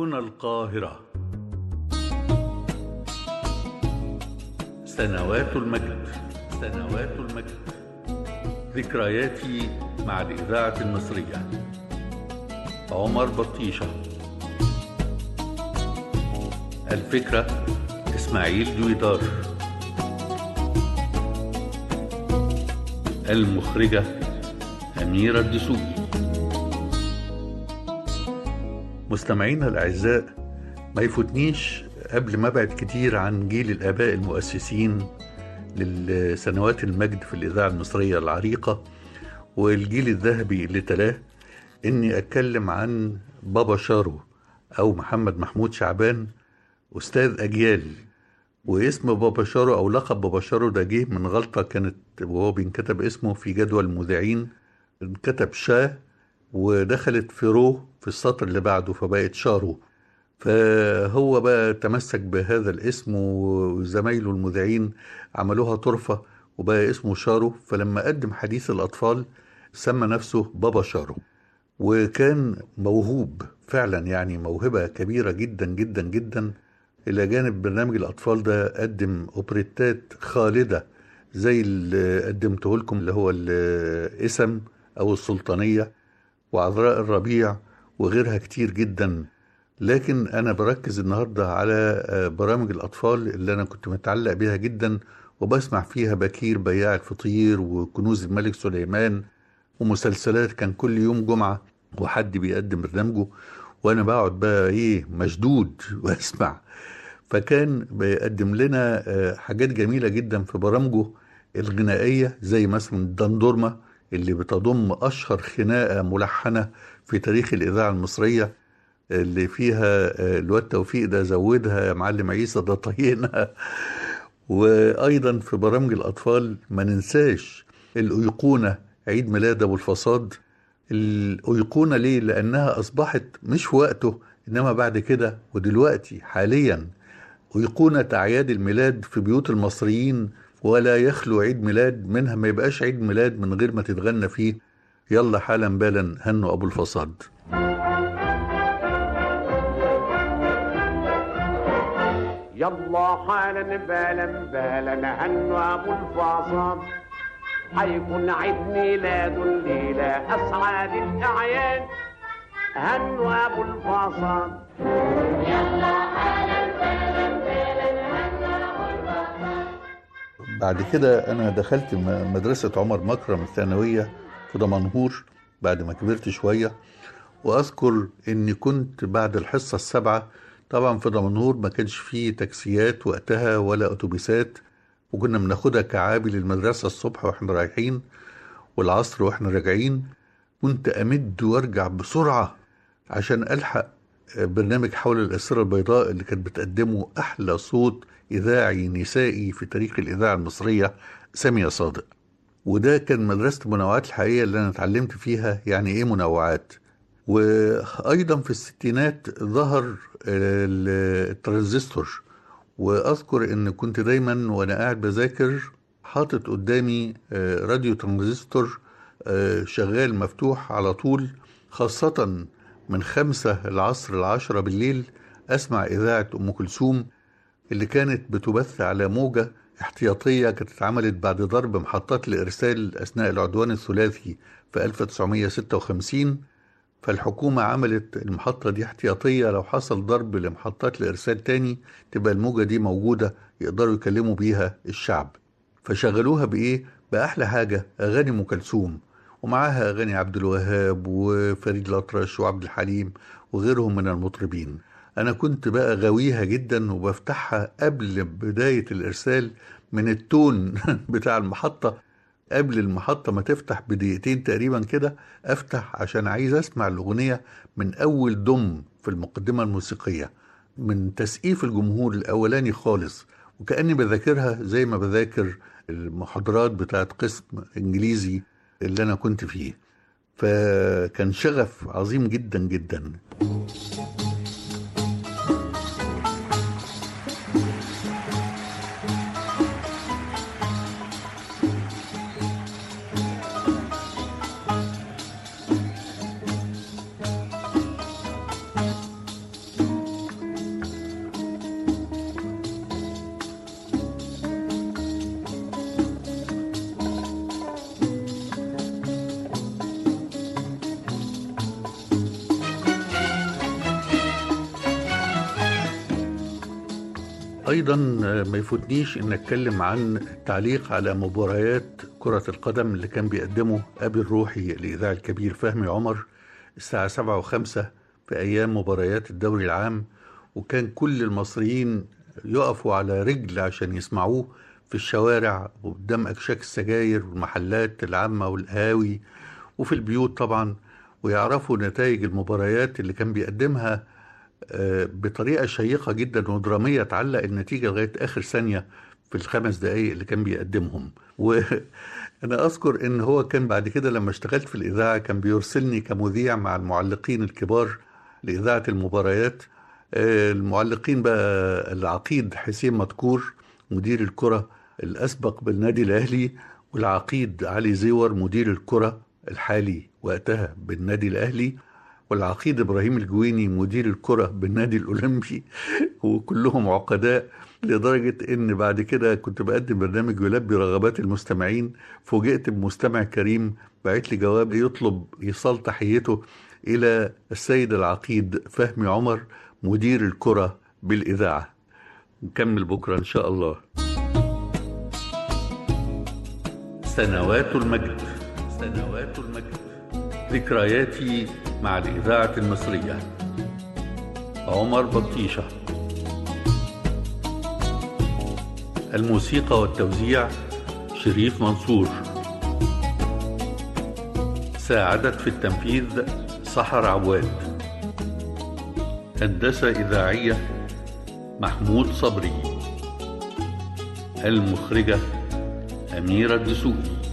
هنا القاهرة. سنوات المجد، سنوات المجد، ذكرياتي مع الإذاعة المصرية. عمر بطيشة. الفكرة إسماعيل دويدار. المخرجة أميرة الدسوقي. مستمعينا الأعزاء، ما يفوتنيش قبل ما أبعد كتير عن جيل الآباء المؤسسين للسنوات المجد في الإذاعة المصرية العريقة والجيل الذهبي اللي تلاه، إني أتكلم عن بابا شارو أو محمد محمود شعبان، أستاذ أجيال. واسم بابا شارو أو لقب بابا شارو ده جه من غلطة كانت وهو بينكتب اسمه في جدول المذيعين، انكتب شاه ودخلت في رو في السطر اللي بعده فبقت شارو. فهو بقى تمسك بهذا الاسم وزمايله المذيعين عملوها طرفة وبقى اسمه شارو. فلما قدم حديث الأطفال سمى نفسه بابا شارو، وكان موهوب فعلا، يعني موهبة كبيرة جدا جدا جدا. إلى جانب برنامج الأطفال ده قدم أوبريتات خالدة زي اللي قدمته لكم اللي هو الإسم أو السلطانية وعذراء الربيع وغيرها كتير جدا. لكن أنا بركز النهاردة على برامج الأطفال اللي أنا كنت متعلق بيها جدا وبسمع فيها بكير بياع الفطير وكنوز الملك سليمان ومسلسلات. كان كل يوم جمعة وحد بيقدم برنامجه وأنا بقعد بقى مشدود وأسمع. فكان بيقدم لنا حاجات جميلة جدا في برامجه الغنائية، زي مثلا الدندورمة اللي بتضم أشهر خناقة ملحنة في تاريخ الإذاعة المصرية، اللي فيها الواد توفيق ده زودها يا معلم عيسى ده طينا. وأيضا في برامج الأطفال ما ننساش الأيقونة عيد ميلاد أبو الفصاد. الأيقونة ليه؟ لأنها أصبحت مش في وقته إنما بعد كده ودلوقتي حاليا أيقونة أعياد الميلاد في بيوت المصريين، ولا يخلو عيد ميلاد منها ما يبقاش عيد ميلاد من غير ما تتغنى فيه يلا حالا بالا هنوا أبو الفصاد. يلا حالا بالا بالا هنوا أبو الفصاد، حيكون عيد ميلاد الليلة أسعد الأعياد، هنوا أبو الفصاد. يلا حالا بالا بالا هنوا أبو الفصاد. بعد كده أنا دخلت مدرسة عمر مكرم الثانوية في دمنهور بعد ما كبرت شوية. وأذكر أني كنت بعد الحصة السابعة، طبعا في دمنهور ما كانش فيه تاكسيات وقتها ولا أتوبيسات، وكنا بناخدها كعابي للمدرسة الصبح وإحنا رايحين والعصر وإحنا راجعين. كنت أمد وأرجع بسرعة عشان ألحق برنامج حول الأسرة البيضاء اللي كانت بتقدمه أحلى صوت إذاعي نسائي في تاريخ الإذاعة المصرية، سامية صادق. وده كان مدرسة المنوعات الحقيقية اللي أنا اتعلمت فيها يعني إيه منوعات. وأيضا في الستينات ظهر الترانزستور، وأذكر أن كنت دايما وأنا قاعد بذاكر حاطط قدامي راديو ترانزستور شغال مفتوح على طول، خاصة من 5 العصر 10 بالليل أسمع إذاعة أم كلثوم اللي كانت بتبث على موجة احتياطية كانت اتعملت بعد ضرب محطات الإرسال أثناء العدوان الثلاثي في 1956. فالحكومة عملت المحطة دي احتياطية لو حصل ضرب لمحطات الإرسال تاني تبقى الموجة دي موجودة يقدروا يكلموا بيها الشعب. فشغلوها بإيه؟ بأحلى حاجة أغاني أم كلثوم، ومعاها أغاني عبد الوهاب وفريد الأطرش وعبد الحليم وغيرهم من المطربين. أنا كنت بقى غاويها جدا وبفتحها قبل بداية الإرسال من التون بتاع المحطة، قبل المحطة ما تفتح بدقيقتين تقريبا كده أفتح عشان عايز أسمع الأغنية من أول ضم في المقدمة الموسيقية، من تسقيف الجمهور الأولاني خالص، وكأني بذاكرها زي ما بذاكر المحاضرات بتاعت قسم إنجليزي اللي أنا كنت فيه. فكان شغف عظيم جدا جدا. أيضا ما يفوتنيش أن أتكلم عن التعليق على مباريات كرة القدم اللي كان بيقدمه أبي الروحي الإذاعي الكبير فهمي عمر الساعة 7:05 في أيام مباريات الدوري العام، وكان كل المصريين يقفوا على رجل عشان يسمعوه في الشوارع وقدام أكشاك السجاير والمحلات العامة والقهاوي وفي البيوت طبعا، ويعرفوا نتائج المباريات اللي كان بيقدمها بطريقة شيقة جدا ودرامية، تعلق النتيجة لغاية آخر ثانية في ال5 دقايق اللي كان بيقدمهم. وأنا أذكر إن هو كان بعد كده لما اشتغلت في الإذاعة كان بيرسلني كمذيع مع المعلقين الكبار لإذاعة المباريات. المعلقين بقى العقيد حسين مدكور مدير الكرة الأسبق بالنادي الأهلي، والعقيد علي زيور مدير الكرة الحالي وقتها بالنادي الأهلي، والعقيد إبراهيم الجويني مدير الكرة بالنادي الأولمبي وكلهم عقداء، لدرجة إن بعد كده كنت بقدم برنامج يلبي رغبات المستمعين، فوجئت بمستمع كريم بعت لي جواب يطلب إيصال تحيته إلى السيد العقيد فهمي عمر مدير الكرة بالإذاعة. نكمل بكرة إن شاء الله. سنوات المجد، سنوات المجد، ذكرياتي مع الإذاعة المصرية. عمر بطيشة. الموسيقى والتوزيع شريف منصور. ساعدت في التنفيذ سحر عواد. هندسة إذاعية محمود صبري. المخرجة أميرة الدسوقي.